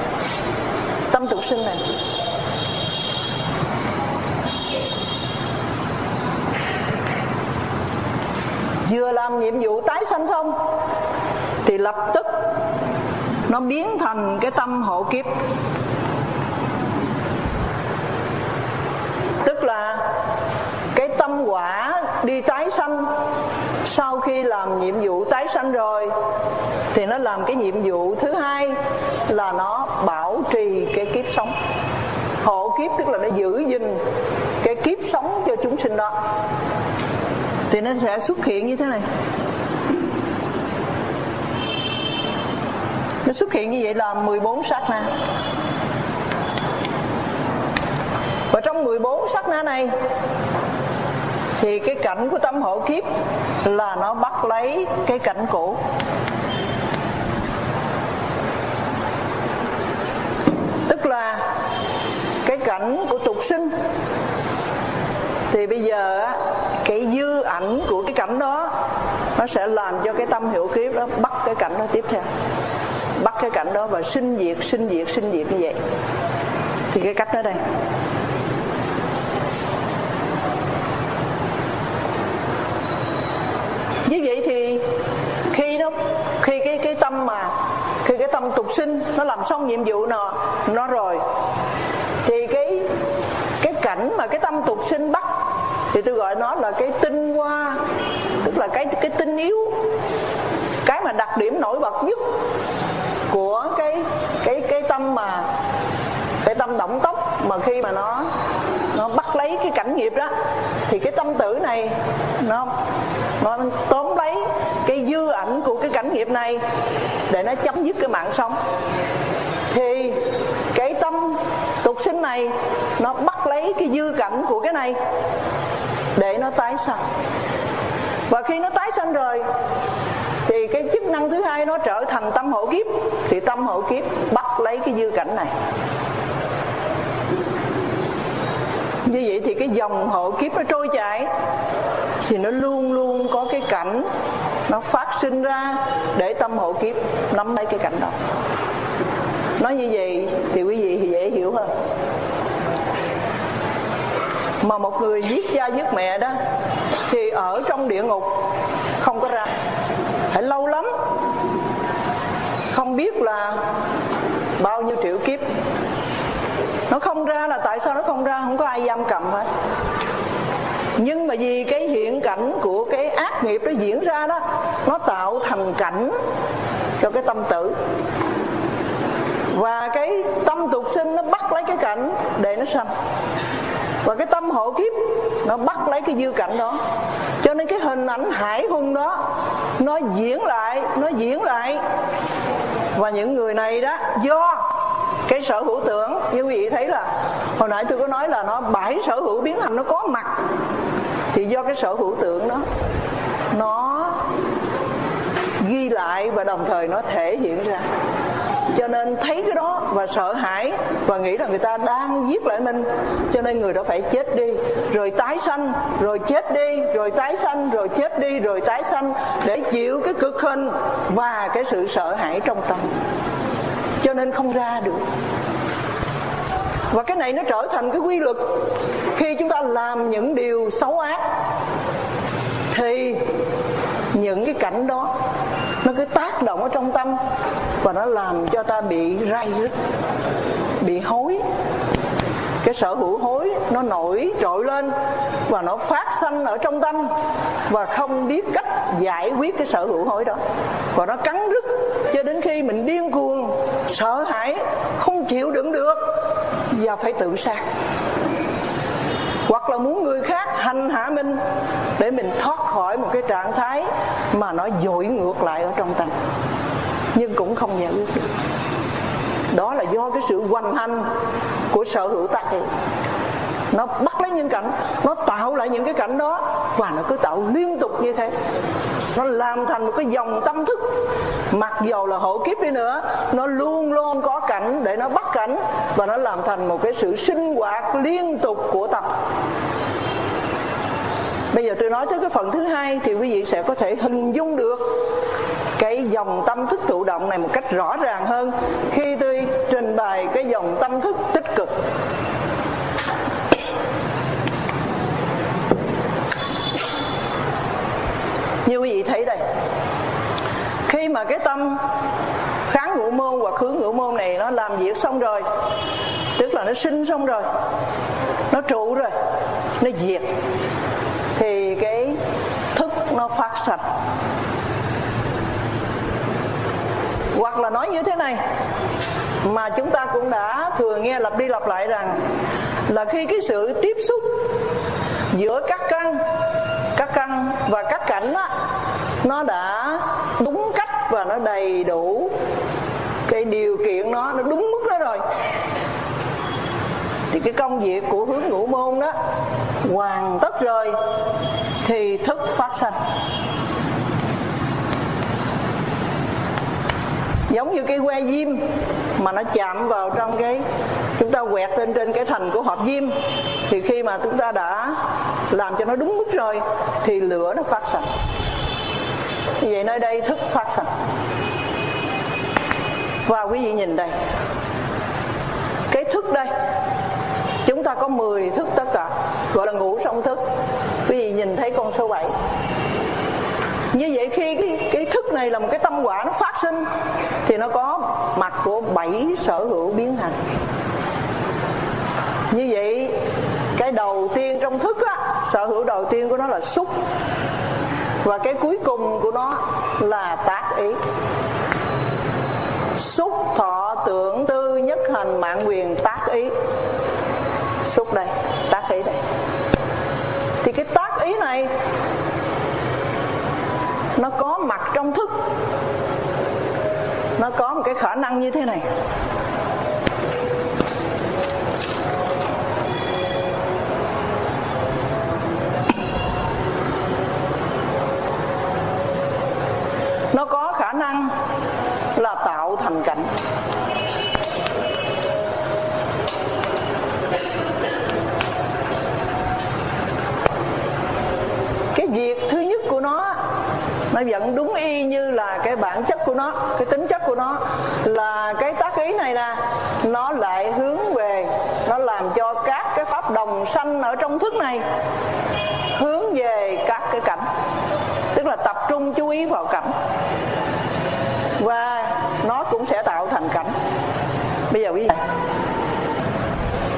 vừa làm nhiệm vụ tái sanh xong thì lập tức nó biến thành cái tâm hộ kiếp. Tức là cái tâm quả đi tái sanh, sau khi làm nhiệm vụ tái sanh rồi thì nó làm cái nhiệm vụ thứ hai là nó bảo trì cái kiếp sống. Hộ kiếp tức là nó giữ gìn cái kiếp sống cho chúng sinh đó. Thì nó sẽ xuất hiện như thế này. Nó xuất hiện như vậy là 14 sát na. Và trong 14 sát na này thì cái cảnh của tâm hộ kiếp là nó bắt lấy cái cảnh cũ. Tức là cái cảnh của tục sinh thì bây giờ cái dư ảnh của cái cảnh đó nó sẽ làm cho cái tâm hộ kiếp đó bắt cái cảnh đó tiếp theo, bắt cái cảnh đó và sinh diệt như vậy. Thì cái cách đó đây. Như vậy thì khi cái tâm tục sinh nó làm xong nhiệm vụ nó rồi thì cái cảnh mà cái tâm tục sinh bắt thì tôi gọi nó là cái tinh hoa, tức là cái tinh yếu, cái mà đặc điểm nổi bật nhất của cái tâm mà cái tâm động tốc, mà khi mà nó bắt lấy cái cảnh nghiệp đó thì cái tâm tử này nó tóm lấy cái dư ảnh của cái cảnh nghiệp này để nó chấm dứt cái mạng sống. Thì cái tâm tục sinh này nó bắt lấy cái dư cảnh của cái này để nó tái sanh. Và khi nó tái sanh rồi thì cái chức năng thứ hai nó trở thành tâm hộ kiếp, thì tâm hộ kiếp bắt lấy cái dư cảnh này. Như vậy thì cái dòng hộ kiếp nó trôi chảy thì nó luôn luôn có cái cảnh nó phát sinh ra để tâm hộ kiếp nắm lấy cái cảnh đó. Nói như vậy thì quý vị thì dễ hiểu hơn. Mà một người giết cha giết mẹ đó thì ở trong địa ngục không có ra, phải lâu lắm, không biết là bao nhiêu triệu kiếp Nó không ra là tại sao nó không ra? Không có ai giam cầm hết. Nhưng mà vì cái hiện cảnh của cái ác nghiệp nó diễn ra đó, nó tạo thành cảnh cho cái tâm tử. Và cái tâm tục sinh nó bắt lấy cái cảnh để nó sanh. Và cái tâm hộ kiếp nó bắt lấy cái dư cảnh đó. Cho nên cái hình ảnh hải hùng đó nó diễn lại. Và những người này đó, do cái sở hữu tưởng, như quý vị thấy là hồi nãy tôi có nói là nó 7 sở hữu biến hành nó có mặt. Thì do cái sở hữu tưởng đó nó ghi lại và đồng thời nó thể hiện ra. Cho nên thấy cái đó và sợ hãi và nghĩ là người ta đang giết lại mình, cho nên người đó phải chết đi rồi tái sanh, rồi chết đi rồi tái sanh, rồi chết đi rồi tái sanh, để chịu cái cực hình và cái sự sợ hãi trong tâm, cho nên không ra được. Và cái này nó trở thành cái quy luật. Khi chúng ta làm những điều xấu ác thì những cái cảnh đó nó cứ tác động ở trong tâm và nó làm cho ta bị rai rứt, bị hối. Cái sở hữu hối nó nổi trội lên và nó phát sanh ở trong tâm, và không biết cách giải quyết cái sở hữu hối đó, và nó cắn rứt cho đến khi mình điên cuồng, sợ hãi, không chịu đựng được và phải tự sát, hoặc là muốn người khác hành hạ mình để mình thoát khỏi một cái trạng thái mà nó dội ngược lại ở trong tâm, nhưng cũng không giải quyết được. Đó là do cái sự hoành hành của sở hữu tác hiệu. Nó bắt lấy những cảnh, nó tạo lại những cái cảnh đó, và nó cứ tạo liên tục như thế. Nó làm thành một cái dòng tâm thức. Mặc dầu là hộ kiếp đi nữa, nó luôn luôn có cảnh để nó bắt cảnh, và nó làm thành một cái sự sinh hoạt liên tục của tâm. Bây giờ tôi nói tới cái phần thứ hai thì quý vị sẽ có thể hình dung được cái dòng tâm thức thụ động này một cách rõ ràng hơn khi tôi trình bày cái dòng tâm thức tích cực. Như quý vị thấy đây, khi mà cái tâm kháng ngũ môn hoặc hướng ngũ môn này nó làm việc xong rồi, tức là nó sinh xong rồi, nó trụ rồi, nó diệt, thì cái thức nó phát sạch. Hoặc là nói như thế này, mà chúng ta cũng đã thường nghe lặp đi lặp lại rằng là khi cái sự tiếp xúc giữa các căn và các cảnh đó, nó đã đúng cách và nó đầy đủ cái điều kiện, nó đúng mức đó rồi, thì cái công việc của hướng ngũ môn đó hoàn tất rồi, thì thức phát sanh. Giống như cái que diêm mà nó chạm vào trong cái, chúng ta quẹt lên trên cái thành của hộp diêm, thì khi mà chúng ta đã làm cho nó đúng mức rồi thì lửa nó phát sanh. Như vậy nơi đây thức phát sanh. Và quý vị nhìn đây, cái thức đây, chúng ta có 10 thức tất cả, gọi là ngũ song thức. Quý vị nhìn thấy con số 7. Như vậy khi cái thức này là một cái tâm quả nó phát sinh, thì nó có mặt của 7 sở hữu biến hành. Như vậy cái đầu tiên trong thức á, sở hữu đầu tiên của nó là xúc, và cái cuối cùng của nó là tác ý. Xúc thọ tưởng tư nhất hành mạng quyền tác ý. Xúc đây, tác ý đây. Thì cái tác ý này nó có mặt trong thức, nó có một cái khả năng như thế này. Nó có khả năng là tạo thành cảnh. Cái việc thứ nhất của nó vẫn đúng y như là cái bản chất của nó, cái tính chất của nó là cái tác ý này nè, nó lại hướng về, nó làm cho các cái pháp đồng sanh ở trong thức này hướng về các cái cảnh, tức là tập trung chú ý vào cảnh, và nó cũng sẽ tạo thành cảnh. Bây giờ quý vị,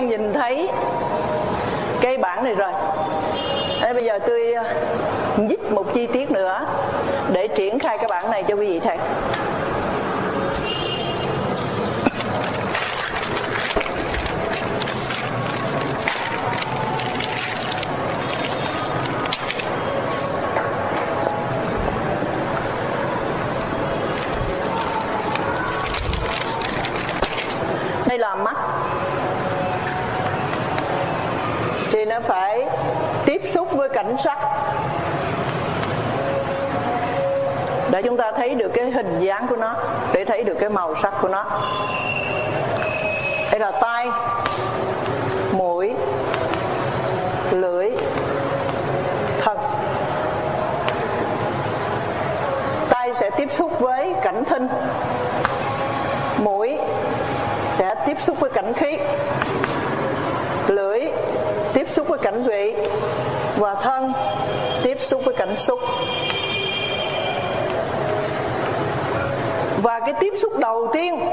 đang nhìn thấy cái bảng này rồi. Bây giờ tôi dích một chi tiết nữa để triển khai cái bảng này cho quý vị thấy. Đây là mắt, thì nó phải tiếp xúc với cảnh sắc để chúng ta thấy được cái hình dáng của nó, để thấy được cái màu sắc của nó. Đây là tai, mũi, lưỡi, thân. Tai sẽ tiếp xúc với cảnh thinh, mũi sẽ tiếp xúc với cảnh khí, lưỡi tiếp xúc với cảnh vị, và thân tiếp xúc với cảnh xúc. Và cái tiếp xúc đầu tiên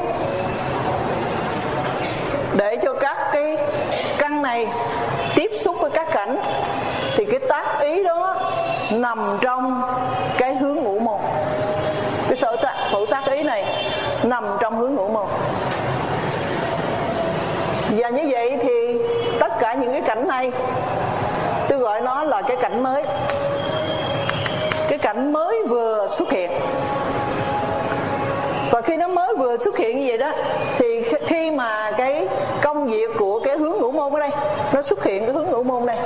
để cho các cái căn này tiếp xúc với các cảnh thì cái tác ý đó nằm trong cái hướng ngũ môn. Cái sở hữu tác ý này nằm trong hướng ngũ môn. Và như vậy thì tất cả những cái cảnh này tôi gọi nó là cái cảnh mới. Cái cảnh mới vừa xuất hiện. Và khi nó mới vừa xuất hiện như vậy đó, thì khi mà cái công việc của cái hướng ngũ môn ở đây, nó xuất hiện cái hướng ngũ môn này,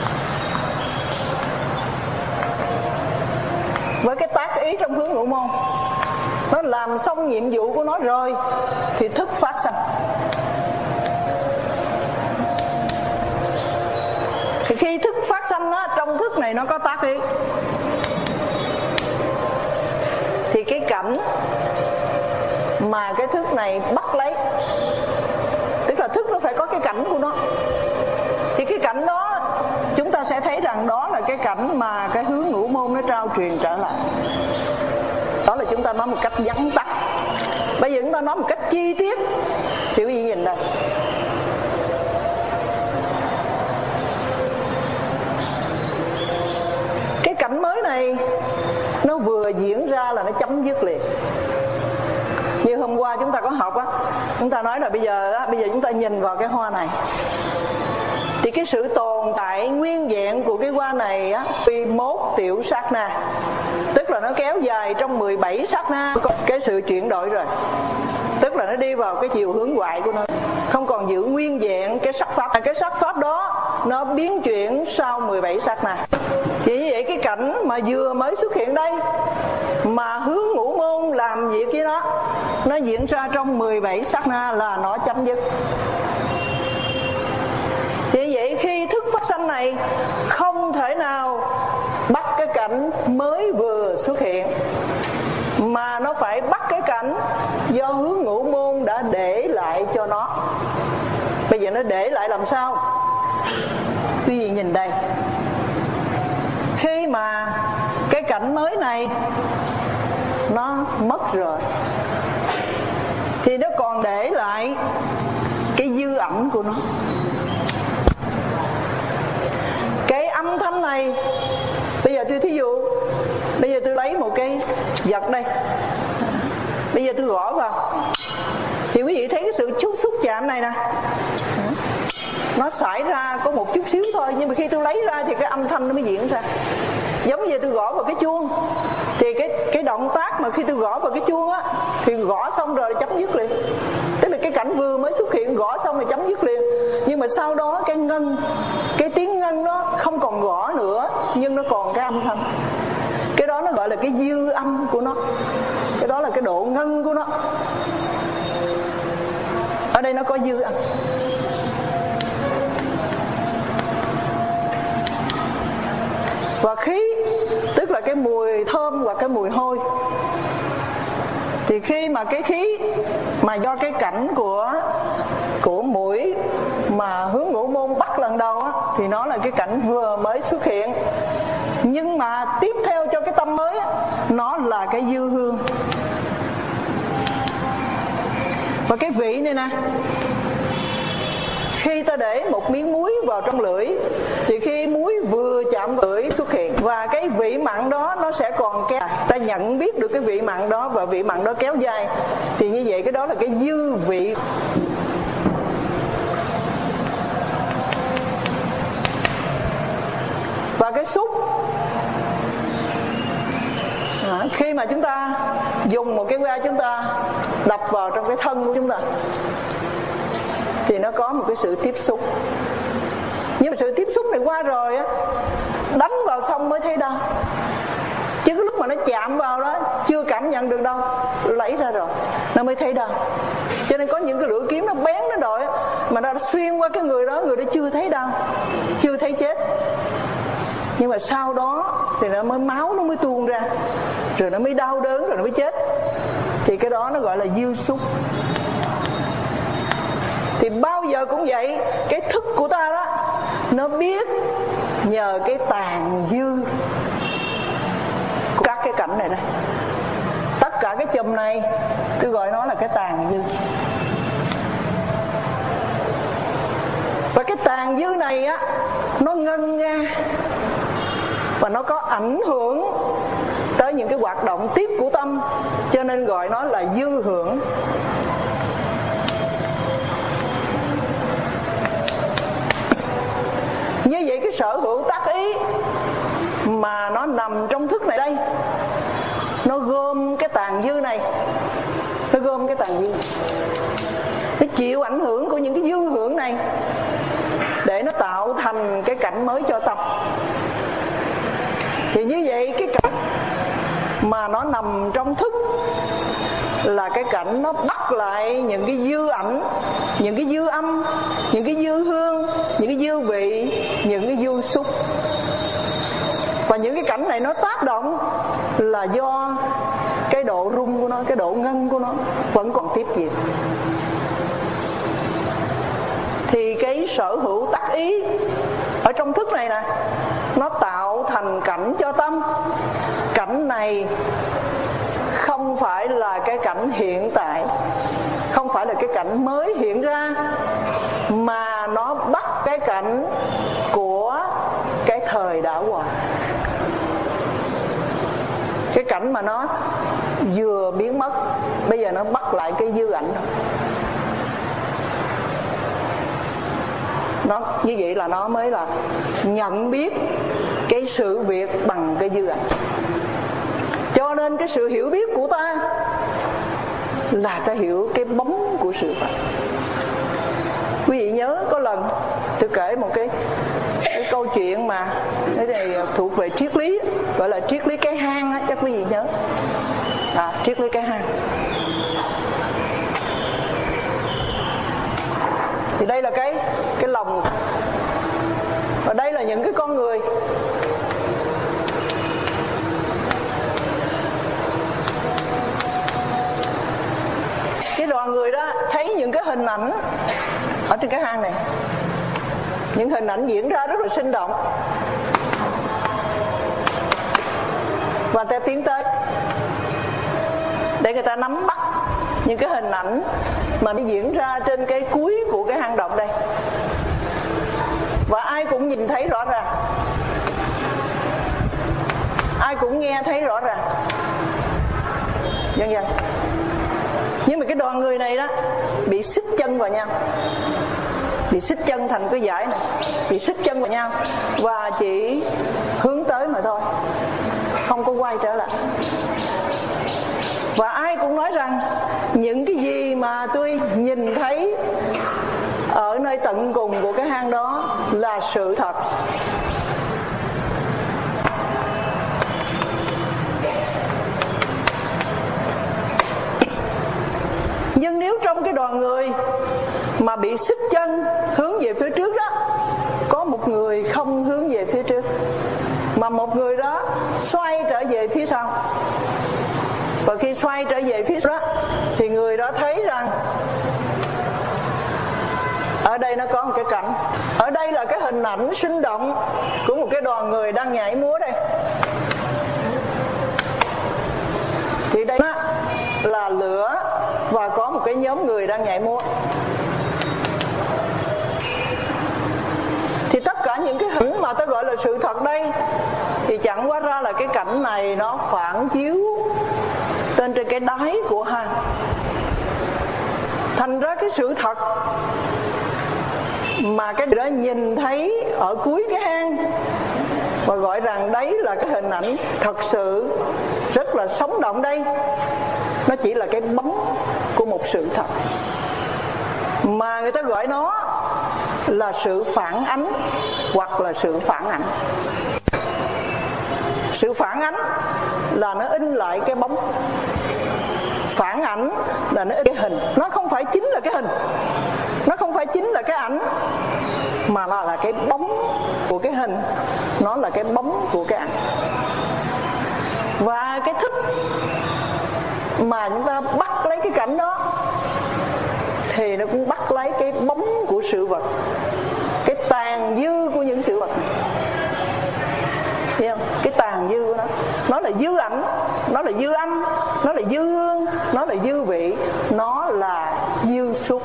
với cái tác ý trong hướng ngũ môn, nó làm xong nhiệm vụ của nó rồi thì thức phát sanh. Thì khi thức phát sanh á, trong thức này nó có tác ý, thì cái cảnh mà cái thức này bắt lấy, tức là thức nó phải có cái cảnh của nó, thì cái cảnh đó chúng ta sẽ thấy rằng đó là cái cảnh mà cái hướng ngũ môn nó trao truyền trở lại. Đó là chúng ta nói một cách vắn tắt. Bây giờ chúng ta nói một cách chi tiết thì quý vị nhìn đây. Cái cảnh mới này nó vừa diễn ra là nó chấm dứt liền. Như hôm qua chúng ta có học á, chúng ta nói là bây giờ chúng ta nhìn vào cái hoa này, thì cái sự tồn tại nguyên vẹn của cái hoa này á, 11 tiểu sát na, tức là nó kéo dài trong 17 sát na, có cái sự chuyển đổi rồi, tức là nó đi vào cái chiều hướng ngoại của nó, không còn giữ nguyên vẹn cái sắc pháp. Cái sắc pháp đó nó biến chuyển sau 17 sát na. Thì như vậy cái cảnh mà vừa mới xuất hiện đây mà hướng ngũ môn làm việc với nó diễn ra trong 17 sát na là nó chấm dứt. Vì vậy khi thức phát sanh này không thể nào bắt cái cảnh mới vừa xuất hiện, mà nó phải bắt cái cảnh do hướng ngũ môn đã để lại cho nó. Bây giờ nó để lại làm sao? Quý vị nhìn đây, khi mà cái cảnh mới này nó mất rồi thì nó còn để lại cái dư ẩm của nó. Cái âm thanh này, bây giờ tôi thí dụ, bây giờ tôi lấy một cái vật đây, bây giờ tôi gõ vào, thì quý vị thấy cái sự xúc chạm này nè, nó xảy ra có một chút xíu thôi, nhưng mà khi tôi lấy ra thì cái âm thanh nó mới diễn ra. Giống như tôi gõ vào cái chuông, thì cái động tác mà khi tôi gõ vào cái chuông á, thì gõ xong rồi chấm dứt liền. Tức là cái cảnh vừa mới xuất hiện, gõ xong rồi chấm dứt liền. Nhưng mà sau đó cái tiếng ngân đó không còn gõ nữa, nhưng nó còn cái âm thanh. Cái đó nó gọi là cái dư âm của nó, cái đó là cái độ ngân của nó. Ở đây nó có dư âm. Và khí, tức là cái mùi thơm và cái mùi hôi. Thì khi mà cái khí mà do cái cảnh của mũi mà hướng ngũ môn bắt lần đầu á, thì nó là cái cảnh vừa mới xuất hiện. Nhưng mà tiếp theo cho cái tâm mới á, nó là cái dư hương. Và cái vị này nè, khi ta để một miếng muối vào trong lưỡi, thì khi muối vừa chạm vào lưỡi xuất hiện, và cái vị mặn đó nó sẽ còn kéo dài. Ta nhận biết được cái vị mặn đó, và vị mặn đó kéo dài, thì như vậy cái đó là cái dư vị. Và cái xúc, khi mà chúng ta dùng một cái que chúng ta đập vào trong cái thân của chúng ta, thì nó có một cái sự tiếp xúc. Nhưng mà sự tiếp xúc này qua rồi á, đánh vào xong mới thấy đau, chứ cái lúc mà nó chạm vào đó chưa cảm nhận được đâu, lấy ra rồi nó mới thấy đau. Cho nên có những cái lưỡi kiếm nó bén nó đội mà nó xuyên qua cái người đó, người đó chưa thấy đau, chưa thấy chết, nhưng mà sau đó thì nó mới máu nó mới tuôn ra, rồi nó mới đau đớn, rồi nó mới chết. Thì cái đó nó gọi là dư xúc. Thì bao giờ cũng vậy, cái thức của ta đó nó biết nhờ cái tàn dư của các cái cảnh này đây. Tất cả cái chùm này tôi gọi nó là cái tàn dư. Và cái tàn dư này á, nó ngân nga và nó có ảnh hưởng tới những cái hoạt động tiếp của tâm, cho nên gọi nó là dư hưởng. Như vậy cái sở hữu tác ý mà nó nằm trong thức này đây, nó gom cái tàn dư này, nó gom cái tàn dư, nó chịu ảnh hưởng của những cái dư hưởng này để nó tạo thành cái cảnh mới cho tâm. Thì như vậy cái cảnh mà nó nằm trong thức là cái cảnh nó bắt lại những cái dư ảnh, những cái dư âm, những cái dư hương, những cái dư vị, những cái dư xúc. Và những cái cảnh này nó tác động là do cái độ rung của nó, cái độ ngân của nó vẫn còn tiếp diễn. Thì cái sở hữu tác ý ở trong thức này nè, nó tạo thành cảnh cho tâm. Cảnh này không phải là cái cảnh hiện tại, không phải là cái cảnh mới hiện ra, mà nó bắt cái cảnh của cái thời đã qua. Cái cảnh mà nó vừa biến mất, bây giờ nó bắt lại cái dư ảnh. Nó như vậy là nó mới là nhận biết cái sự việc bằng cái dư ảnh. Cho nên cái sự hiểu biết của ta là ta hiểu cái bóng của sự vật. Quý vị nhớ có lần tôi kể một cái câu chuyện mà cái này thuộc về triết lý, gọi là triết lý cái hang á, chắc quý vị nhớ. Triết lý cái hang. Thì đây là cái lòng, và đây là những cái con người. Cái đoàn người đó thấy những cái hình ảnh ở trên cái hang này, những hình ảnh diễn ra rất là sinh động, và ta tiến tới để người ta nắm bắt những cái hình ảnh mà nó diễn ra trên cái cuối của cái hang động đây. Và ai cũng nhìn thấy rõ ràng, ai cũng nghe thấy rõ ràng, vân vân. Nhưng mà cái đoàn người này đó bị xích chân vào nhau, bị xích chân thành cái dải này, bị xích chân vào nhau, và chỉ hướng tới mà thôi, không có quay trở lại. Và ai cũng nói rằng những cái gì mà tôi nhìn thấy ở nơi tận cùng của cái hang đó là sự thật. Nhưng nếu trong cái đoàn người mà bị xích chân hướng về phía trước đó, có một người không hướng về phía trước, mà một người đó xoay trở về phía sau, và khi xoay trở về phía đó thì người đó thấy rằng ở đây nó có một cái cảnh. Ở đây là cái hình ảnh sinh động của một cái đoàn người đang nhảy múa đây. Thì đây là lửa và có một cái nhóm người đang nhảy múa. thật đây thì chẳng quá ra là cái cảnh này nó phản chiếu trên cái đáy của hang. Thành ra cái sự thật mà cái đó nhìn thấy ở cuối cái hang và gọi rằng đấy là cái hình ảnh thật sự rất là sống động đây, nó chỉ là cái bóng của một sự thật, mà người ta gọi nó là sự phản ánh hoặc là sự phản ảnh. Sự phản ánh là nó in lại cái bóng, phản ảnh là nó in cái hình. Nó không phải chính là cái hình, nó không phải chính là cái ảnh, mà nó là cái bóng của cái hình, nó là cái bóng của cái ảnh. Và cái thức mà chúng ta bắt lấy cái cảnh đó thì nó cũng bắt lấy cái bóng của sự vật, cái tàn dư của những sự vật này. Thấy không? Cái tàn dư của nó là dư ảnh, nó là dư âm, nó là dư hương, nó là dư vị, nó là dư xúc.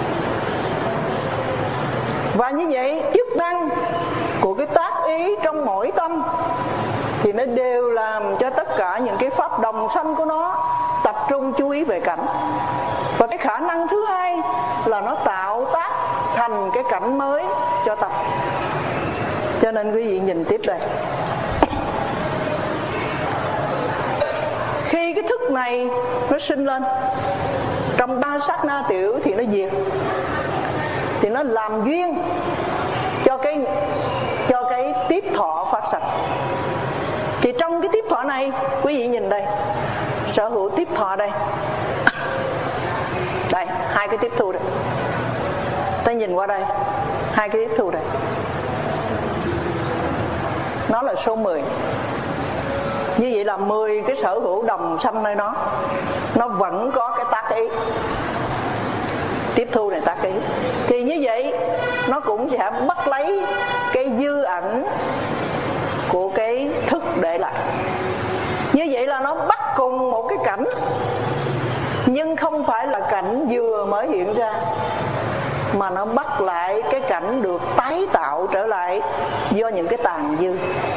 Và như vậy chức năng của cái tác ý trong mỗi tâm thì nó đều làm cho tất cả những cái pháp đồng sanh của nó tập trung chú ý về cảnh. Và cái khả năng thứ hai là nó tạo tác thành cái cảnh mới cho tâm. Cho nên quý vị nhìn tiếp đây, khi cái thức này nó sinh lên trong 3 sát na tiểu thì nó diệt, thì nó làm duyên cho cái tiếp thọ phát sanh. Thì trong cái tiếp thọ này, quý vị nhìn đây, sở hữu tiếp thọ đây, đây hai cái tiếp thu đây, ta nhìn qua đây, hai cái tiếp thu đây, nó là số 10. Như vậy là 10 cái sở hữu đồng sanh nơi nó vẫn có cái tác ý, tiếp thu này tác ý. Thì như vậy nó cũng sẽ bắt lấy cái dư ảnh của cái thức để lại. Như vậy là nó bắt cùng một cái cảnh, nhưng không phải là cảnh vừa mới hiện ra, mà nó bắt lại cái cảnh được tái tạo trở lại do những cái tàn dư.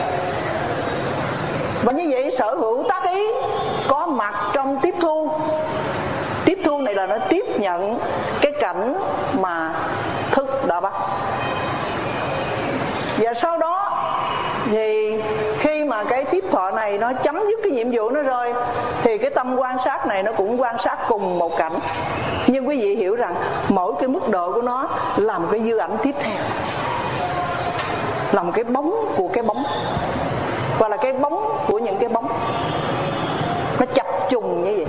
Và như vậy sở hữu tác ý có mặt trong tiếp thu. Tiếp thu này là nó tiếp nhận cái cảnh mà thức đã bắt. Và sau đó thì khi mà cái tiếp thọ này nó chấm dứt cái nhiệm vụ nó rồi, thì cái tâm quan sát này nó cũng quan sát cùng một cảnh. Nhưng quý vị hiểu rằng mỗi cái mức độ của nó là một cái dư ảnh tiếp theo, là một cái bóng của cái bóng, và là cái bóng của những cái bóng, nó chập trùng như vậy.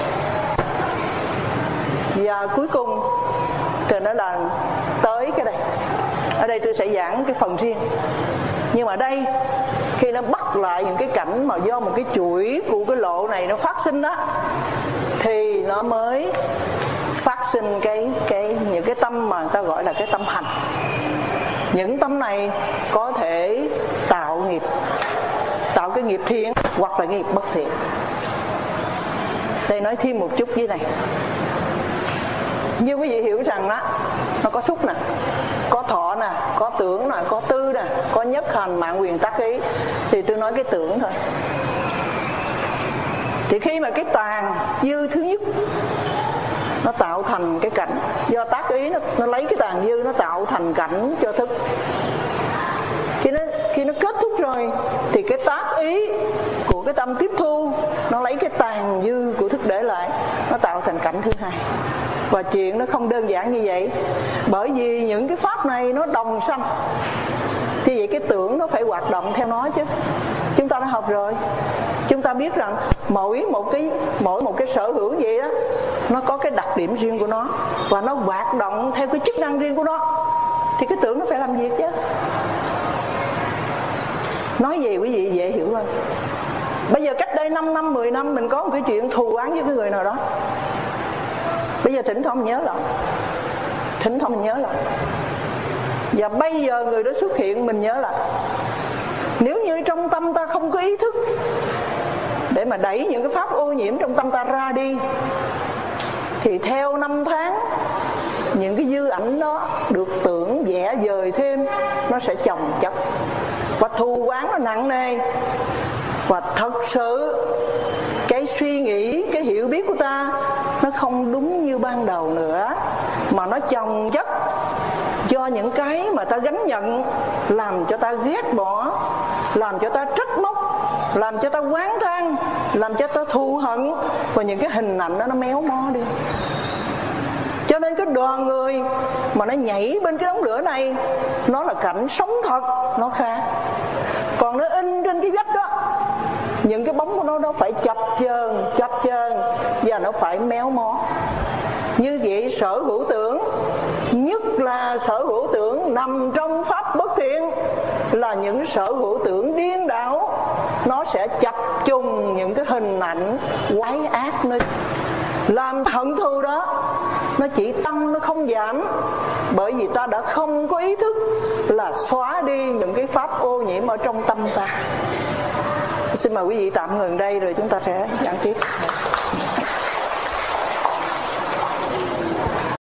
Và cuối cùng thì nó là tới cái đây. Ở đây tôi sẽ giảng cái phần riêng, nhưng mà đây khi nó bắt lại những cái cảnh mà do một cái chuỗi của cái lộ này nó phát sinh đó, thì nó mới phát sinh những cái tâm mà người ta gọi là cái tâm hành. Những tâm này có thể tạo nghiệp, tạo cái nghiệp thiện hoặc là nghiệp bất thiện. Đây nói thêm một chút dưới này. Như quý vị hiểu rằng đó, nó có xúc nè, có thọ nè, có tưởng nè, có tư nè, có nhất hành mạng quyền tác ý. Thì tôi nói cái tưởng thôi. Thì khi mà cái tàn dư thứ nhất nó tạo thành cái cảnh, do tác ý nó lấy cái tàn dư nó tạo thành cảnh cho thức. Khi nó kết thúc rồi thì cái tác ý của cái tâm tiếp thu nó lấy cái tàn dư của thức để lại, nó tạo thành cảnh thứ hai. Và chuyện nó không đơn giản như vậy, bởi vì những cái pháp này nó đồng sanh, thì vậy cái tưởng nó phải hoạt động theo nó chứ. Chúng ta đã học rồi, chúng ta biết rằng mỗi một cái sở hữu vậy đó, nó có cái đặc điểm riêng của nó và nó hoạt động theo cái chức năng riêng của nó, thì cái tưởng nó phải làm việc chứ. Nói gì quý vị dễ hiểu hơn. Bây giờ cách đây 5 năm, 10 năm mình có một cái chuyện thù oán với cái người nào đó, bây giờ thỉnh thoảng mình nhớ lại, và bây giờ người đó xuất hiện mình nhớ lại. Nếu như trong tâm ta không có ý thức để mà đẩy những cái pháp ô nhiễm trong tâm ta ra đi, thì theo năm tháng những cái dư ảnh đó được tưởng vẽ vời thêm, nó sẽ chồng chất và thù oán nó nặng nề. Và thật sự cái suy nghĩ, cái hiểu biết của ta nó không đúng như ban đầu nữa, mà nó chồng chất do những cái mà ta gánh nhận, làm cho ta ghét bỏ, làm cho ta trách móc, làm cho ta oán than, làm cho ta thù hận, và những cái hình ảnh đó nó méo mó đi. Cho nên cái đoàn người mà nó nhảy bên cái đống lửa này, nó là cảnh sống thật, nó khác. Còn nó in trên cái vách đó, những cái bóng của nó phải chập chờn và nó phải méo mó. Như vậy sở hữu tưởng, nhất là sở hữu tưởng nằm trong pháp bất thiện, là những sở hữu tưởng điên đảo, nó sẽ chập trùng những cái hình ảnh quái ác nơi làm hận thù đó nó chỉ tăng, nó không giảm, bởi vì ta đã không có ý thức là xóa đi những cái pháp ô nhiễm ở trong tâm ta. Xin mời quý vị tạm ngừng đây rồi chúng ta sẽ giảng tiếp.